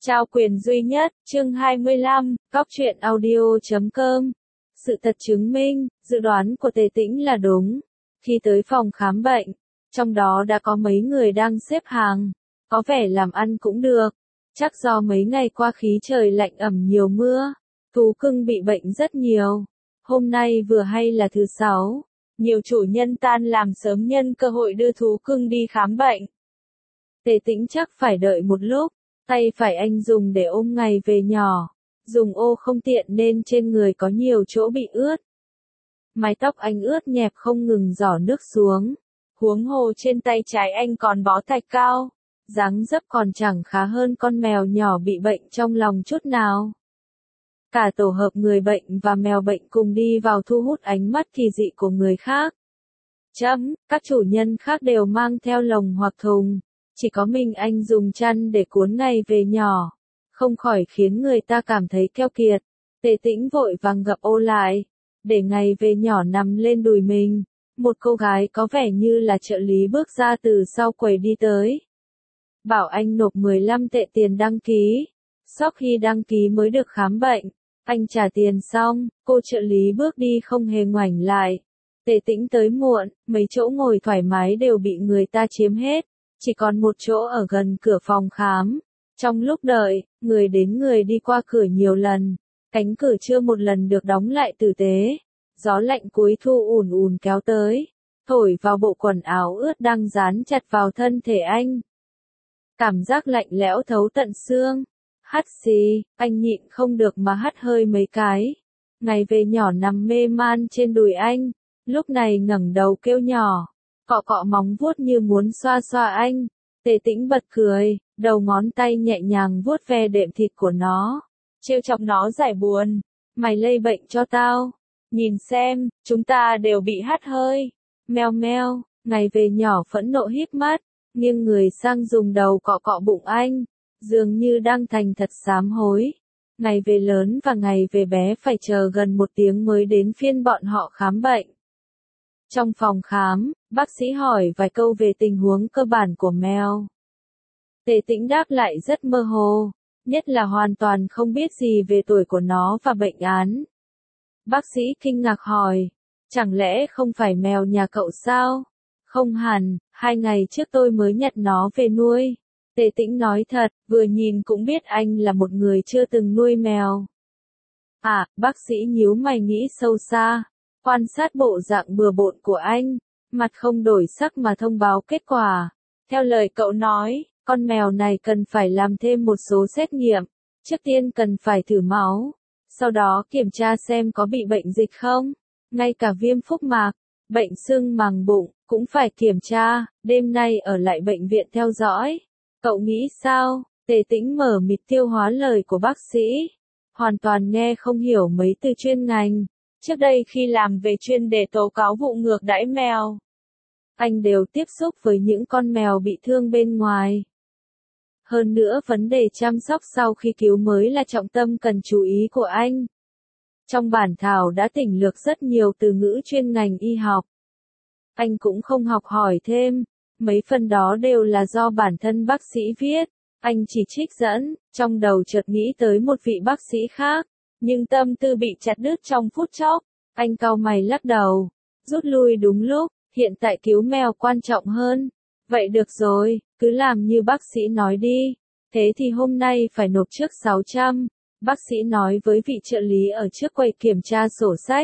Trao quyền duy nhất, chương 25, góc truyện audio.com. Sự thật chứng minh, dự đoán của Tề Tĩnh là đúng. Khi tới phòng khám bệnh, trong đó đã có mấy người đang xếp hàng, có vẻ làm ăn cũng được. Chắc do mấy ngày qua khí trời lạnh ẩm nhiều mưa, thú cưng bị bệnh rất nhiều. Hôm nay vừa hay là thứ Sáu, nhiều chủ nhân tan làm sớm nhân cơ hội đưa thú cưng đi khám bệnh. Tề Tĩnh chắc phải đợi một lúc. Tay phải anh dùng để ôm ngày về nhỏ, dùng ô không tiện nên trên người có nhiều chỗ bị ướt. Mái tóc anh ướt nhẹp không ngừng rỏ nước xuống, huống hồ trên tay trái anh còn bó thạch cao, dáng dấp còn chẳng khá hơn con mèo nhỏ bị bệnh trong lòng chút nào. Cả tổ hợp người bệnh và mèo bệnh cùng đi vào thu hút ánh mắt kỳ dị của người khác. Các chủ nhân khác đều mang theo lồng hoặc thùng. Chỉ có mình anh dùng chăn để cuốn ngày về nhỏ, không khỏi khiến người ta cảm thấy keo kiệt. Tề Tĩnh vội vàng gập ô lại, để ngày về nhỏ nằm lên đùi mình. Một cô gái có vẻ như là trợ lý bước ra từ sau quầy đi tới. Bảo anh nộp 15 tệ tiền đăng ký. Sau khi đăng ký mới được khám bệnh, anh trả tiền xong, cô trợ lý bước đi không hề ngoảnh lại. Tề Tĩnh tới muộn, mấy chỗ ngồi thoải mái đều bị người ta chiếm hết. Chỉ còn một chỗ ở gần cửa phòng khám. Trong lúc đợi, người đến người đi qua cửa nhiều lần. Cánh cửa chưa một lần được đóng lại tử tế. Gió lạnh cuối thu ùn ùn kéo tới, thổi vào bộ quần áo ướt đang dán chặt vào thân thể anh. Cảm giác lạnh lẽo thấu tận xương. Hắt xì, anh nhịn không được mà hắt hơi mấy cái. Ngày về nhỏ nằm mê man trên đùi anh, lúc này ngẩng đầu kêu nhỏ. Cọ cọ móng vuốt như muốn xoa xoa anh. Tề Tĩnh bật cười, đầu ngón tay nhẹ nhàng vuốt ve đệm thịt của nó, trêu chọc nó giải buồn. Mày lây bệnh cho tao. Nhìn xem, chúng ta đều bị hắt hơi. Meo meo, ngày về nhỏ phẫn nộ híp mắt, nghiêng người sang dùng đầu cọ cọ bụng anh, dường như đang thành thật sám hối. Ngày về lớn và ngày về bé phải chờ gần 1 tiếng mới đến phiên bọn họ khám bệnh. Trong phòng khám, bác sĩ hỏi vài câu về tình huống cơ bản của mèo. Tề Tĩnh đáp lại rất mơ hồ, nhất là hoàn toàn không biết gì về tuổi của nó và bệnh án. Bác sĩ kinh ngạc hỏi, chẳng lẽ không phải mèo nhà cậu sao? Không hẳn, 2 ngày trước tôi mới nhận nó về nuôi. Tề Tĩnh nói thật, vừa nhìn cũng biết anh là một người chưa từng nuôi mèo. À, bác sĩ nhíu mày nghĩ sâu xa. Quan sát bộ dạng bừa bộn của anh, mặt không đổi sắc mà thông báo kết quả. Theo lời cậu nói, con mèo này cần phải làm thêm một số xét nghiệm. Trước tiên cần phải thử máu, sau đó kiểm tra xem có bị bệnh dịch không. Ngay cả viêm phúc mạc, bệnh sưng màng bụng, cũng phải kiểm tra. Đêm nay ở lại bệnh viện theo dõi. Cậu nghĩ sao? Tề Tĩnh mở mịt tiêu hóa lời của bác sĩ. Hoàn toàn nghe không hiểu mấy từ chuyên ngành. Trước đây khi làm về chuyên đề tố cáo vụ ngược đãi mèo, anh đều tiếp xúc với những con mèo bị thương bên ngoài. Hơn nữa vấn đề chăm sóc sau khi cứu mới là trọng tâm cần chú ý của anh. Trong bản thảo đã tỉnh lược rất nhiều từ ngữ chuyên ngành y học. Anh cũng không học hỏi thêm, mấy phần đó đều là do bản thân bác sĩ viết. Anh chỉ trích dẫn, trong đầu chợt nghĩ tới một vị bác sĩ khác. Nhưng tâm tư bị chặt đứt trong phút chốc, anh cau mày lắc đầu, rút lui đúng lúc, hiện tại cứu mèo quan trọng hơn. Vậy được rồi, cứ làm như bác sĩ nói đi, thế thì hôm nay phải nộp trước 600, bác sĩ nói với vị trợ lý ở trước quầy kiểm tra sổ sách.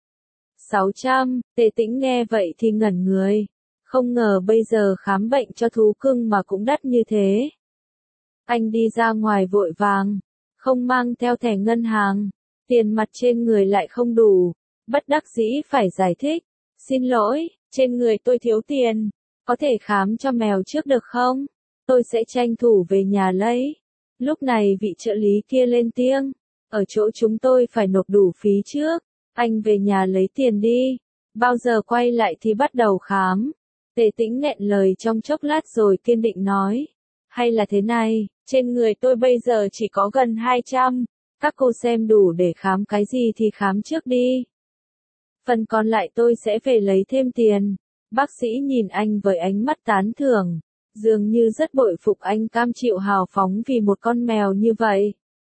600, Tề Tĩnh nghe vậy thì ngẩn người, không ngờ bây giờ khám bệnh cho thú cưng mà cũng đắt như thế. Anh đi ra ngoài vội vàng. Không mang theo thẻ ngân hàng, tiền mặt trên người lại không đủ, bất đắc dĩ phải giải thích. Xin lỗi, trên người tôi thiếu tiền, có thể khám cho mèo trước được không? Tôi sẽ tranh thủ về nhà lấy. Lúc này vị trợ lý kia lên tiếng, ở chỗ chúng tôi phải nộp đủ phí trước, anh về nhà lấy tiền đi, bao giờ quay lại thì bắt đầu khám. Tề Tĩnh nghẹn lời trong chốc lát rồi kiên định nói, hay là thế này. Trên người tôi bây giờ chỉ có gần 200, các cô xem đủ để khám cái gì thì khám trước đi. Phần còn lại tôi sẽ về lấy thêm tiền. Bác sĩ nhìn anh với ánh mắt tán thưởng, dường như rất bội phục anh cam chịu hào phóng vì một con mèo như vậy.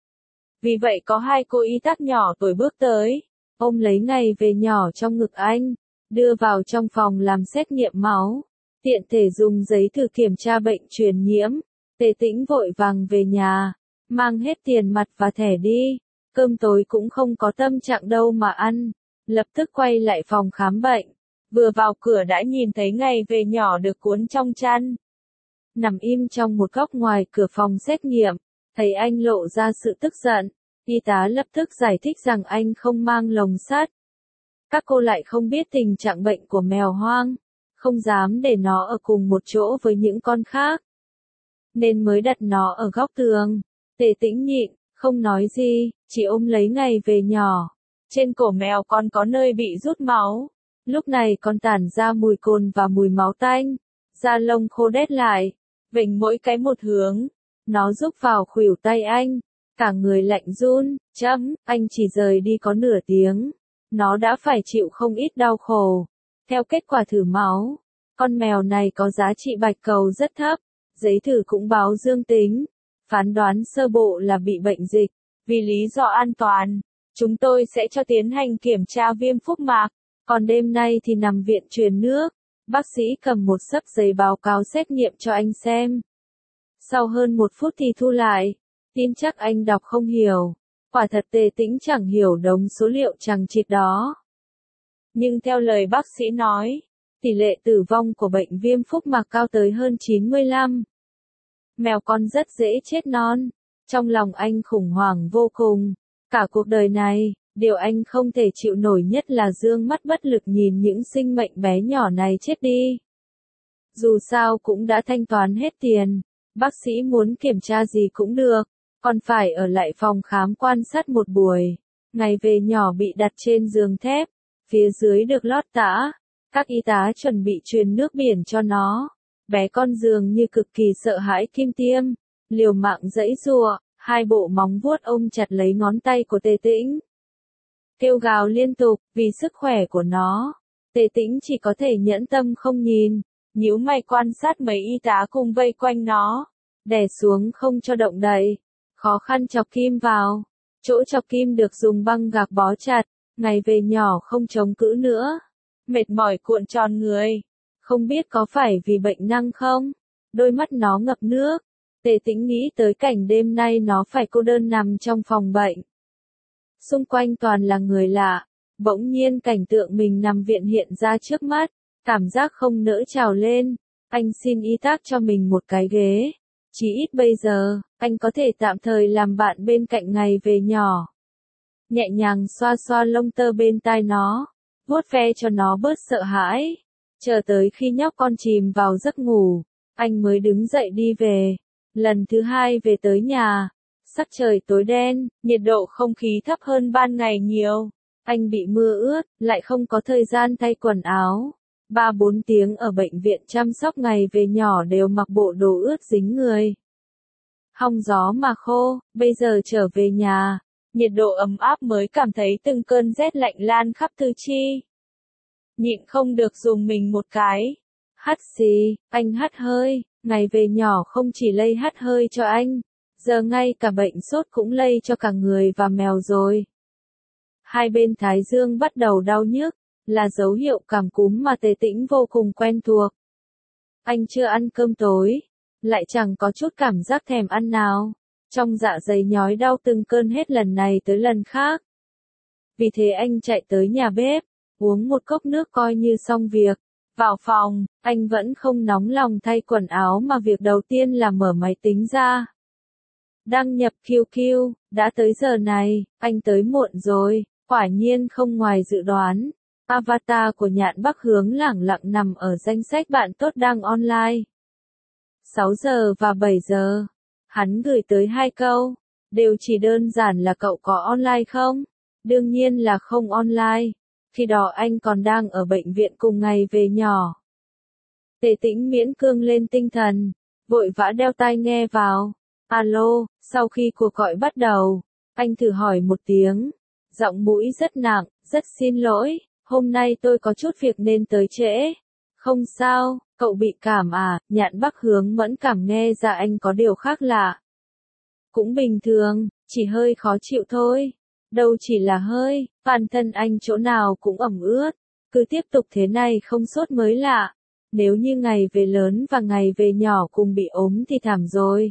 Vì vậy có hai cô y tá nhỏ tuổi bước tới, ôm lấy ngày về nhỏ trong ngực anh, đưa vào trong phòng làm xét nghiệm máu, tiện thể dùng giấy thử kiểm tra bệnh truyền nhiễm. Tề Tĩnh vội vàng về nhà, mang hết tiền mặt và thẻ đi, cơm tối cũng không có tâm trạng đâu mà ăn, lập tức quay lại phòng khám bệnh. Vừa vào cửa đã nhìn thấy ngày về nhỏ được cuốn trong chăn, nằm im trong một góc ngoài cửa phòng xét nghiệm, thấy anh lộ ra sự tức giận, y tá lập tức giải thích rằng anh không mang lồng sắt. Các cô lại không biết tình trạng bệnh của mèo hoang, không dám để nó ở cùng một chỗ với những con khác, nên mới đặt nó ở góc tường. Tề Tĩnh nhịn, không nói gì, chỉ ôm lấy ngày về nhỏ. Trên cổ mèo còn có nơi bị rút máu, lúc này còn tản ra mùi cồn và mùi máu tanh, da lông khô đét lại, vểnh mỗi cái một hướng. Nó rúc vào khuỷu tay anh, cả người lạnh run, anh chỉ rời đi có nửa tiếng, nó đã phải chịu không ít đau khổ. Theo kết quả thử máu, con mèo này có giá trị bạch cầu rất thấp, giấy thử cũng báo dương tính, phán đoán sơ bộ là bị bệnh dịch. Vì lý do an toàn, chúng tôi sẽ cho tiến hành kiểm tra viêm phúc mạc, còn đêm nay thì nằm viện truyền nước. Bác sĩ cầm một xấp giấy báo cáo xét nghiệm cho anh xem. Sau hơn 1 phút thì thu lại, tin chắc anh đọc không hiểu. Quả thật Tề Tĩnh chẳng hiểu đống số liệu chằng chịt đó. Nhưng theo lời bác sĩ nói, tỷ lệ tử vong của bệnh viêm phúc mạc cao tới hơn 95. Mèo con rất dễ chết non. Trong lòng anh khủng hoảng vô cùng. Cả cuộc đời này, điều anh không thể chịu nổi nhất là dương mắt bất lực nhìn những sinh mệnh bé nhỏ này chết đi. Dù sao cũng đã thanh toán hết tiền, bác sĩ muốn kiểm tra gì cũng được, còn phải ở lại phòng khám quan sát một buổi. Ngày về nhỏ bị đặt trên giường thép, phía dưới được lót tã, các y tá chuẩn bị truyền nước biển cho nó. Bé con dường như cực kỳ sợ hãi kim tiêm, liều mạng giãy giụa, hai bộ móng vuốt ôm chặt lấy ngón tay của Tề Tĩnh. Kêu gào liên tục, vì sức khỏe của nó. Tề Tĩnh chỉ có thể nhẫn tâm không nhìn, nhíu mày quan sát mấy y tá cùng vây quanh nó, đè xuống không cho động đậy, khó khăn chọc kim vào. Chỗ chọc kim được dùng băng gạc bó chặt, ngày về nhỏ không chống cự nữa, mệt mỏi cuộn tròn người. Không biết có phải vì bệnh năng không? Đôi mắt nó ngập nước. Tề Tĩnh nghĩ tới cảnh đêm nay nó phải cô đơn nằm trong phòng bệnh. Xung quanh toàn là người lạ. Bỗng nhiên cảnh tượng mình nằm viện hiện ra trước mắt. Cảm giác không nỡ trào lên. Anh xin y tá cho mình một cái ghế. Chỉ ít bây giờ, anh có thể tạm thời làm bạn bên cạnh ngày về nhỏ. Nhẹ nhàng xoa xoa lông tơ bên tai nó. Vuốt ve cho nó bớt sợ hãi. Chờ tới khi nhóc con chìm vào giấc ngủ, anh mới đứng dậy đi về. Lần thứ hai về tới nhà, sắc trời tối đen, nhiệt độ không khí thấp hơn ban ngày nhiều. Anh bị mưa ướt, lại không có thời gian thay quần áo. 3-4 tiếng ở bệnh viện chăm sóc ngày về nhỏ đều mặc bộ đồ ướt dính người. Hong gió mà khô, bây giờ trở về nhà, nhiệt độ ấm áp mới cảm thấy từng cơn rét lạnh lan khắp tứ chi. Nhịn không được dùng mình một cái. Hắt xì, anh hắt hơi, ngày về nhỏ không chỉ lây hắt hơi cho anh, giờ ngay cả bệnh sốt cũng lây cho cả người và mèo rồi. Hai bên thái dương bắt đầu đau nhức, là dấu hiệu cảm cúm mà Tề Tĩnh vô cùng quen thuộc. Anh chưa ăn cơm tối, lại chẳng có chút cảm giác thèm ăn nào, trong dạ dày nhói đau từng cơn hết lần này tới lần khác. Vì thế anh chạy tới nhà bếp, uống một cốc nước coi như xong việc. Vào phòng, anh vẫn không nóng lòng thay quần áo mà việc đầu tiên là mở máy tính ra. Đăng nhập QQ, đã tới giờ này, anh tới muộn rồi, quả nhiên không ngoài dự đoán. Avatar của Nhạn Bắc Hướng lẳng lặng nằm ở danh sách bạn tốt đang online. 6 giờ và 7 giờ. Hắn gửi tới 2 câu, đều chỉ đơn giản là cậu có online không? Đương nhiên là không online. Khi đó anh còn đang ở bệnh viện cùng ngày về nhỏ. Tề Tĩnh miễn cương lên tinh thần, vội vã đeo tai nghe vào. Alo, sau khi cuộc gọi bắt đầu, anh thử hỏi một tiếng. Giọng mũi rất nặng, rất xin lỗi, hôm nay tôi có chút việc nên tới trễ. Không sao, cậu bị cảm à? Nhạn Bắc Hướng mẫn cảm nghe ra anh có điều khác lạ. Cũng bình thường, chỉ hơi khó chịu thôi. Đâu chỉ là hơi, toàn thân anh chỗ nào cũng ẩm ướt. Cứ tiếp tục thế này không sốt mới lạ. Nếu như ngày về lớn và ngày về nhỏ cùng bị ốm thì thảm rồi.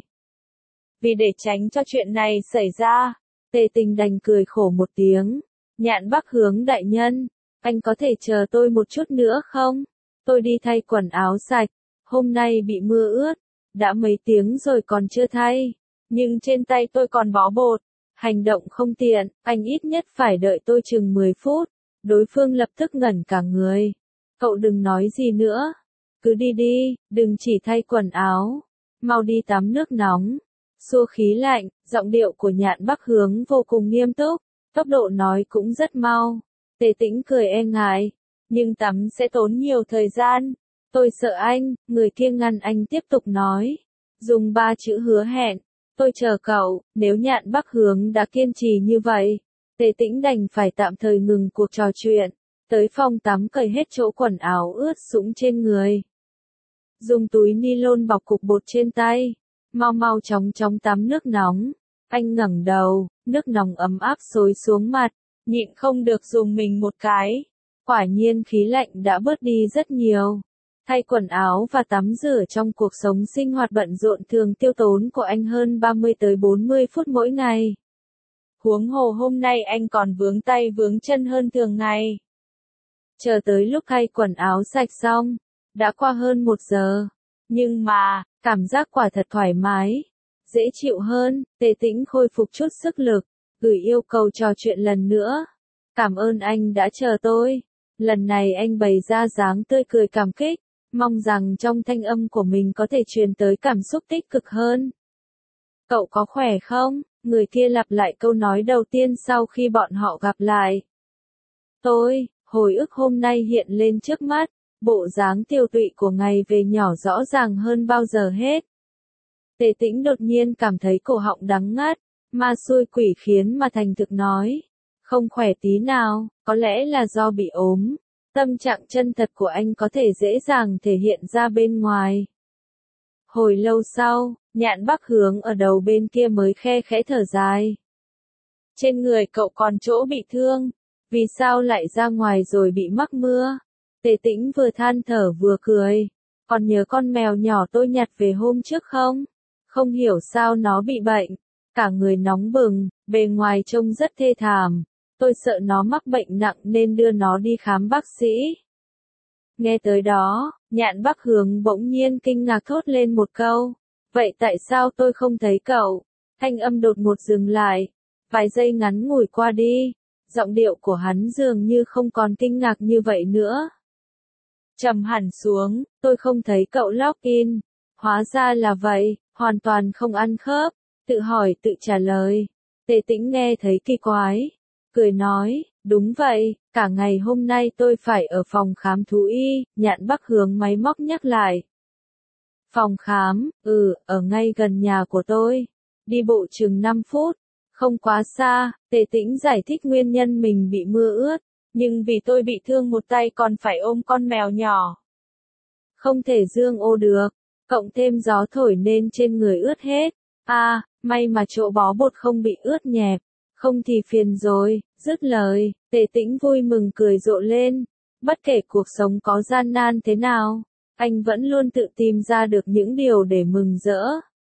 Vì để tránh cho chuyện này xảy ra, Tề Tình đành cười khổ một tiếng. Nhạn Bắc Hướng đại nhân, anh có thể chờ tôi một chút nữa không? Tôi đi thay quần áo sạch, hôm nay bị mưa ướt, đã mấy tiếng rồi còn chưa thay. Nhưng trên tay tôi còn bó bột, hành động không tiện, anh ít nhất phải đợi tôi chừng 10 phút. Đối phương lập tức ngẩn cả người. Cậu đừng nói gì nữa. Cứ đi đi, đừng chỉ thay quần áo. Mau đi tắm nước nóng. Xua khí lạnh, giọng điệu của Nhạn Bắc Hướng vô cùng nghiêm túc. Tốc độ nói cũng rất mau. Tề Tĩnh cười e ngại. Nhưng tắm sẽ tốn nhiều thời gian. Tôi sợ anh, người kia ngăn anh tiếp tục nói. Dùng 3 chữ hứa hẹn. Tôi chờ cậu, nếu Nhạn Bắc Hướng đã kiên trì như vậy. Tề Tĩnh đành phải tạm thời ngừng cuộc trò chuyện. Tới phòng tắm cởi hết chỗ quần áo ướt sũng trên người. Dùng túi ni lông bọc cục bột trên tay. Mau mau chóng chóng tắm nước nóng. Anh ngẩng đầu, nước nóng ấm áp xối xuống mặt. Nhịn không được dùng mình một cái. Quả nhiên khí lạnh đã bớt đi rất nhiều. Thay quần áo và tắm rửa trong cuộc sống sinh hoạt bận rộn thường tiêu tốn của anh hơn 30 tới 40 phút mỗi ngày. Huống hồ hôm nay anh còn vướng tay vướng chân hơn thường ngày. Chờ tới lúc thay quần áo sạch xong, đã qua hơn 1 giờ. Nhưng mà, cảm giác quả thật thoải mái, dễ chịu hơn. Tề Tĩnh khôi phục chút sức lực, gửi yêu cầu trò chuyện lần nữa. Cảm ơn anh đã chờ tôi. Lần này anh bày ra dáng tươi cười cảm kích, mong rằng trong thanh âm của mình có thể truyền tới cảm xúc tích cực hơn. Cậu có khỏe không? Người kia lặp lại câu nói đầu tiên sau khi bọn họ gặp lại. Hồi ức hôm nay hiện lên trước mắt, bộ dáng tiều tụy của ngày về nhỏ rõ ràng hơn bao giờ hết. Tề Tĩnh đột nhiên cảm thấy cổ họng đắng ngắt, ma xui quỷ khiến mà thành thực nói. Không khỏe tí nào, có lẽ là do bị ốm. Tâm trạng chân thật của anh có thể dễ dàng thể hiện ra bên ngoài. Hồi lâu sau, Nhạn Bắc Hướng ở đầu bên kia mới khe khẽ thở dài. Trên người cậu còn chỗ bị thương, vì sao lại ra ngoài rồi bị mắc mưa? Tề Tĩnh vừa than thở vừa cười. Còn nhớ con mèo nhỏ tôi nhặt về hôm trước không? Không hiểu sao nó bị bệnh, cả người nóng bừng, bề ngoài trông rất thê thảm. Tôi sợ nó mắc bệnh nặng nên đưa nó đi khám bác sĩ. Nghe tới đó, Nhạn Bắc Hướng bỗng nhiên kinh ngạc thốt lên một câu. Vậy tại sao tôi không thấy cậu? Thanh âm đột ngột dừng lại. Vài giây ngắn ngủi qua đi. Giọng điệu của hắn dường như không còn kinh ngạc như vậy nữa. Trầm hẳn xuống, tôi không thấy cậu login. Hóa ra là vậy, hoàn toàn không ăn khớp. Tự hỏi tự trả lời. Tề Tĩnh nghe thấy kỳ quái. Cười nói, đúng vậy, cả ngày hôm nay tôi phải ở phòng khám thú y. Nhạn Bắc Hướng máy móc nhắc lại. Phòng khám, ở ngay gần nhà của tôi. Đi bộ chừng 5 phút, không quá xa. Tề Tĩnh giải thích nguyên nhân mình bị mưa ướt, nhưng vì tôi bị thương một tay còn phải ôm con mèo nhỏ. Không thể dương ô được, cộng thêm gió thổi nên trên người ướt hết. May mà chỗ bó bột không bị ướt nhẹp, không thì phiền rồi. Dứt lời, Tề Tĩnh vui mừng cười rộ lên. Bất kể cuộc sống có gian nan thế nào, anh vẫn luôn tự tìm ra được những điều để mừng rỡ.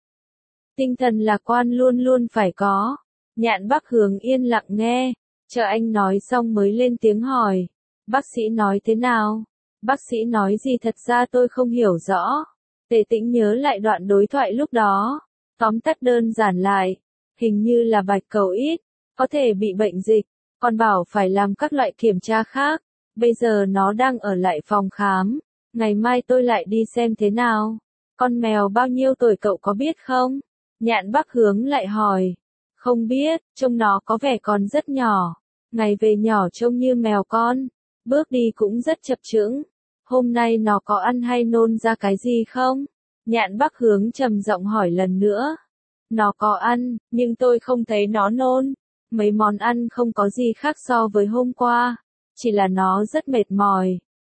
Tinh thần lạc quan luôn luôn phải có. Nhạn Bắc Hướng yên lặng nghe, chờ anh nói xong mới lên tiếng hỏi. Bác sĩ nói thế nào? Bác sĩ nói gì thật ra tôi không hiểu rõ. Tề Tĩnh nhớ lại đoạn đối thoại lúc đó. Tóm tắt đơn giản lại. Hình như là bạch cầu ít, có thể bị bệnh dịch, còn bảo phải làm các loại kiểm tra khác. Bây giờ nó đang ở lại phòng khám. Ngày mai tôi lại đi xem thế nào. Con mèo bao nhiêu tuổi cậu có biết không? Nhạn Bắc Hướng lại hỏi. Không biết, trông nó có vẻ còn rất nhỏ. Ngày về nhỏ trông như mèo con. Bước đi cũng rất chập chững. Hôm nay nó có ăn hay nôn ra cái gì không? Nhạn Bắc Hướng trầm giọng hỏi lần nữa. Nó có ăn, nhưng tôi không thấy nó nôn. Mấy món ăn không có gì khác so với hôm qua. Chỉ là nó rất mệt mỏi.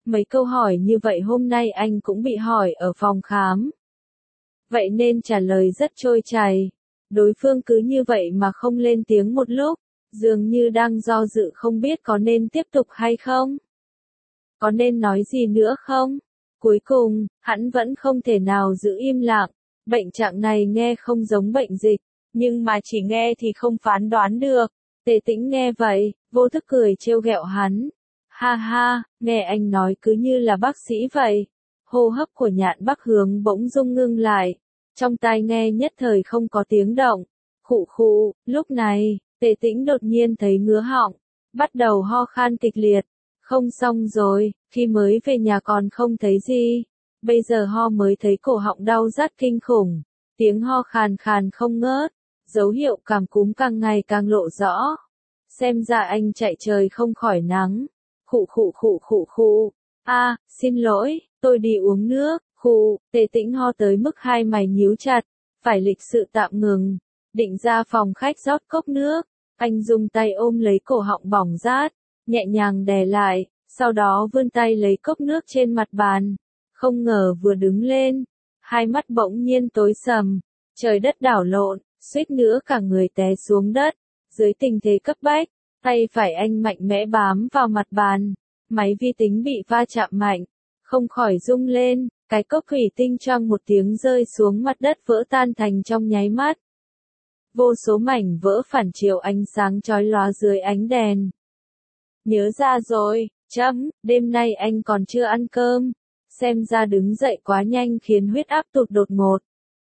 Mấy câu hỏi như vậy hôm nay anh cũng bị hỏi ở phòng khám. Vậy nên trả lời rất trôi chảy. Đối phương cứ như vậy mà không lên tiếng một lúc, dường như đang do dự không biết có nên tiếp tục hay không. Có nên nói gì nữa không? Cuối cùng, hắn vẫn không thể nào giữ im lặng. Bệnh trạng này nghe không giống bệnh dịch, nhưng mà chỉ nghe thì không phán đoán được. Tề Tĩnh nghe vậy, vô thức cười trêu ghẹo hắn. Ha ha, nghe anh nói cứ như là bác sĩ vậy. Hô hấp của Nhạn Bắc Hướng bỗng dưng ngưng lại. Trong tai nghe nhất thời không có tiếng động. Khụ khụ, lúc này, Tề Tĩnh đột nhiên thấy ngứa họng, bắt đầu ho khan kịch liệt. Không xong rồi, khi mới về nhà còn không thấy gì. Bây giờ ho mới thấy cổ họng đau rát kinh khủng. Tiếng ho khàn khàn không ngớt. Dấu hiệu cảm cúm càng ngày càng lộ rõ. Xem ra anh chạy trời không khỏi nắng. Khụ khụ khụ khụ khụ. Xin lỗi, tôi đi uống nước. Khụ, Tề Tĩnh ho tới mức hai mày nhíu chặt. Phải lịch sự tạm ngừng. Định ra phòng khách rót cốc nước. Anh dùng tay ôm lấy cổ họng bỏng rát. Nhẹ nhàng đè lại. Sau đó vươn tay lấy cốc nước trên mặt bàn. Không ngờ vừa đứng lên. Hai mắt bỗng nhiên tối sầm. Trời đất đảo lộn. Suýt nữa cả người té xuống đất. Dưới tình thế cấp bách, tay phải anh mạnh mẽ bám vào mặt bàn. Máy vi tính bị va chạm mạnh, không khỏi rung lên, cái cốc thủy tinh choang một tiếng rơi xuống mặt đất vỡ tan thành trong nháy mắt. Vô số mảnh vỡ phản chiếu ánh sáng chói lóa dưới ánh đèn. Nhớ ra rồi, đêm nay anh còn chưa ăn cơm. Xem ra đứng dậy quá nhanh khiến huyết áp tụt đột ngột.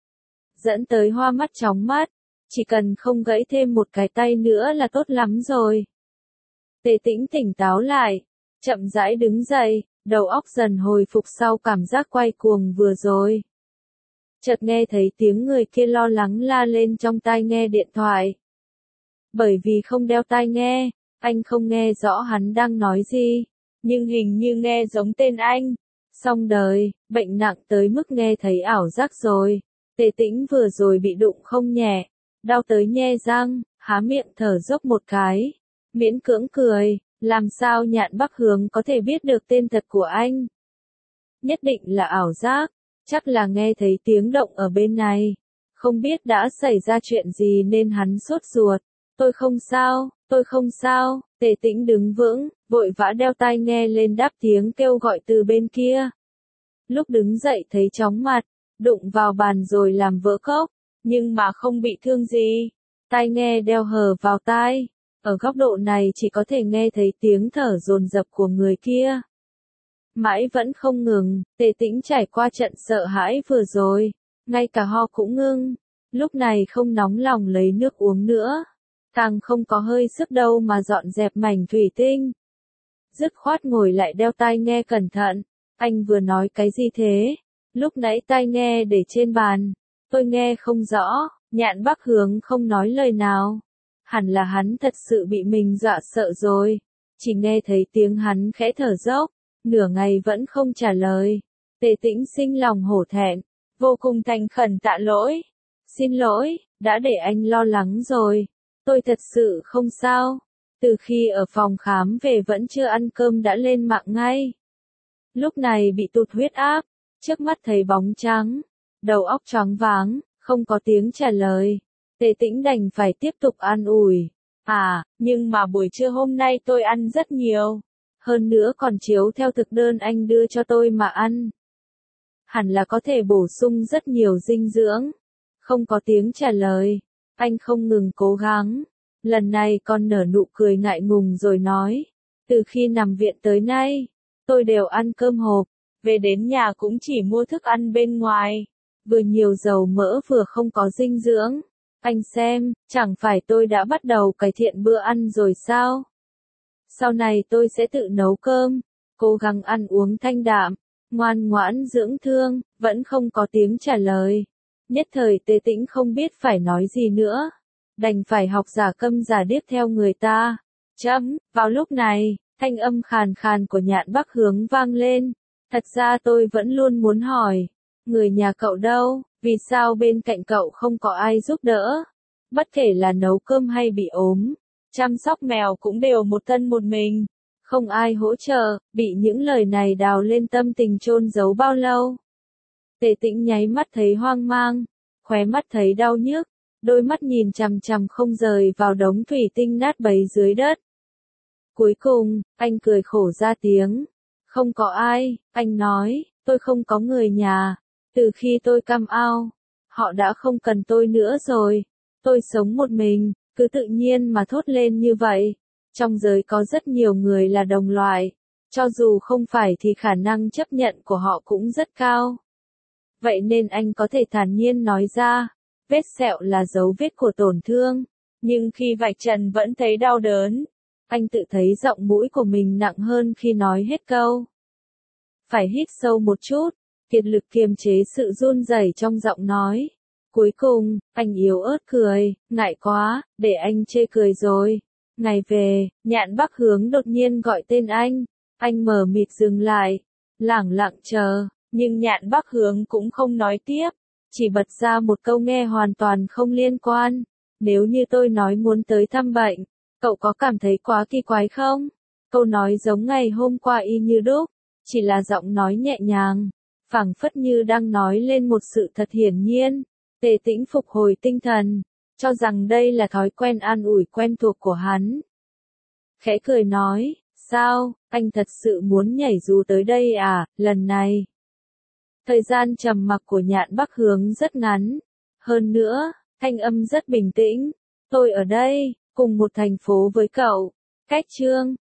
Dẫn tới hoa mắt chóng mắt. Chỉ cần không gãy thêm một cái tay nữa là tốt lắm rồi. Tề Tĩnh tỉnh táo lại, chậm rãi đứng dậy, đầu óc dần hồi phục sau cảm giác quay cuồng vừa rồi. Chợt nghe thấy tiếng người kia lo lắng la lên trong tai nghe điện thoại. Bởi vì không đeo tai nghe, anh không nghe rõ hắn đang nói gì, nhưng hình như nghe giống tên anh. Xong đời, bệnh nặng tới mức nghe thấy ảo giác rồi. Tề Tĩnh vừa rồi bị đụng không nhẹ. Đau tới nhe răng, há miệng thở dốc một cái. Miễn cưỡng cười, làm sao Nhạn Bắc Hướng có thể biết được tên thật của anh? Nhất định là ảo giác, chắc là nghe thấy tiếng động ở bên này. Không biết đã xảy ra chuyện gì nên hắn sốt ruột. Tôi không sao, Tề Tĩnh đứng vững, vội vã đeo tai nghe lên đáp tiếng kêu gọi từ bên kia. Lúc đứng dậy thấy chóng mặt, đụng vào bàn rồi làm vỡ cốc. Nhưng mà không bị thương gì. Tai nghe đeo hờ vào tai. Ở góc độ này chỉ có thể nghe thấy tiếng thở dồn dập của người kia. Mãi vẫn không ngừng, Tề Tĩnh trải qua trận sợ hãi vừa rồi. Ngay cả ho cũng ngưng. Lúc này không nóng lòng lấy nước uống nữa. Càng không có hơi sức đâu mà dọn dẹp mảnh thủy tinh. Dứt khoát ngồi lại đeo tai nghe cẩn thận. Anh vừa nói cái gì thế? Lúc nãy tai nghe để trên bàn. Tôi nghe không rõ, Nhạn Bắc Hướng không nói lời nào. Hẳn là hắn thật sự bị mình dọa sợ rồi. Chỉ nghe thấy tiếng hắn khẽ thở dốc, nửa ngày vẫn không trả lời. Tề Tĩnh sinh lòng hổ thẹn, vô cùng thành khẩn tạ lỗi. Xin lỗi, đã để anh lo lắng rồi. Tôi thật sự không sao. Từ khi ở phòng khám về vẫn chưa ăn cơm đã lên mạng ngay. Lúc này bị tụt huyết áp, trước mắt thấy bóng trắng. Đầu óc choáng váng, không có tiếng trả lời. Tề Tĩnh đành phải tiếp tục an ủi. Nhưng mà buổi trưa hôm nay tôi ăn rất nhiều. Hơn nữa còn chiếu theo thực đơn anh đưa cho tôi mà ăn. Hẳn là có thể bổ sung rất nhiều dinh dưỡng. Không có tiếng trả lời. Anh không ngừng cố gắng. Lần này còn nở nụ cười ngại ngùng rồi nói. Từ khi nằm viện tới nay, tôi đều ăn cơm hộp. Về đến nhà cũng chỉ mua thức ăn bên ngoài. Vừa nhiều dầu mỡ vừa không có dinh dưỡng. Anh xem, chẳng phải tôi đã bắt đầu cải thiện bữa ăn rồi sao? Sau này tôi sẽ tự nấu cơm, cố gắng ăn uống thanh đạm, ngoan ngoãn dưỡng thương, vẫn không có tiếng trả lời. Nhất thời Tề Tĩnh không biết phải nói gì nữa. Đành phải học giả câm giả điếc theo người ta. Vào lúc này, thanh âm khàn khàn của Nhạn Bắc Hướng vang lên. Thật ra tôi vẫn luôn muốn hỏi. Người nhà cậu đâu, vì sao bên cạnh cậu không có ai giúp đỡ? Bất kể là nấu cơm hay bị ốm, chăm sóc mèo cũng đều một thân một mình. Không ai hỗ trợ, bị những lời này đào lên tâm tình chôn giấu bao lâu. Tề Tĩnh nháy mắt thấy hoang mang, khóe mắt thấy đau nhức, đôi mắt nhìn chằm chằm không rời vào đống thủy tinh nát bấy dưới đất. Cuối cùng, anh cười khổ ra tiếng. Không có ai, anh nói, tôi không có người nhà. Từ khi tôi come out, họ đã không cần tôi nữa rồi. Tôi sống một mình, cứ tự nhiên mà thốt lên như vậy. Trong giới có rất nhiều người là đồng loại. Cho dù không phải thì khả năng chấp nhận của họ cũng rất cao. Vậy nên anh có thể thản nhiên nói ra, vết sẹo là dấu vết của tổn thương. Nhưng khi vạch trần vẫn thấy đau đớn. Anh tự thấy giọng mũi của mình nặng hơn khi nói hết câu. Phải hít sâu một chút, kiệt lực kiềm chế sự run rẩy trong giọng nói. Cuối cùng, anh yếu ớt cười, ngại quá, để anh chê cười rồi. Ngày về, Nhạn Bắc Hướng đột nhiên gọi tên anh mờ mịt dừng lại, lẳng lặng chờ, nhưng Nhạn Bắc Hướng cũng không nói tiếp, chỉ bật ra một câu nghe hoàn toàn không liên quan. Nếu như tôi nói muốn tới thăm bệnh, cậu có cảm thấy quá kỳ quái không? Câu nói giống ngày hôm qua y như đúc, chỉ là giọng nói nhẹ nhàng, phảng phất như đang nói lên một sự thật hiển nhiên. Tề Tĩnh phục hồi tinh thần, cho rằng đây là thói quen an ủi quen thuộc của hắn. Khẽ cười nói, sao, anh thật sự muốn nhảy dù tới đây à, lần này? Thời gian trầm mặc của Nhạn Bắc Hướng rất ngắn. Hơn nữa, thanh âm rất bình tĩnh. Tôi ở đây, cùng một thành phố với cậu. Cách chương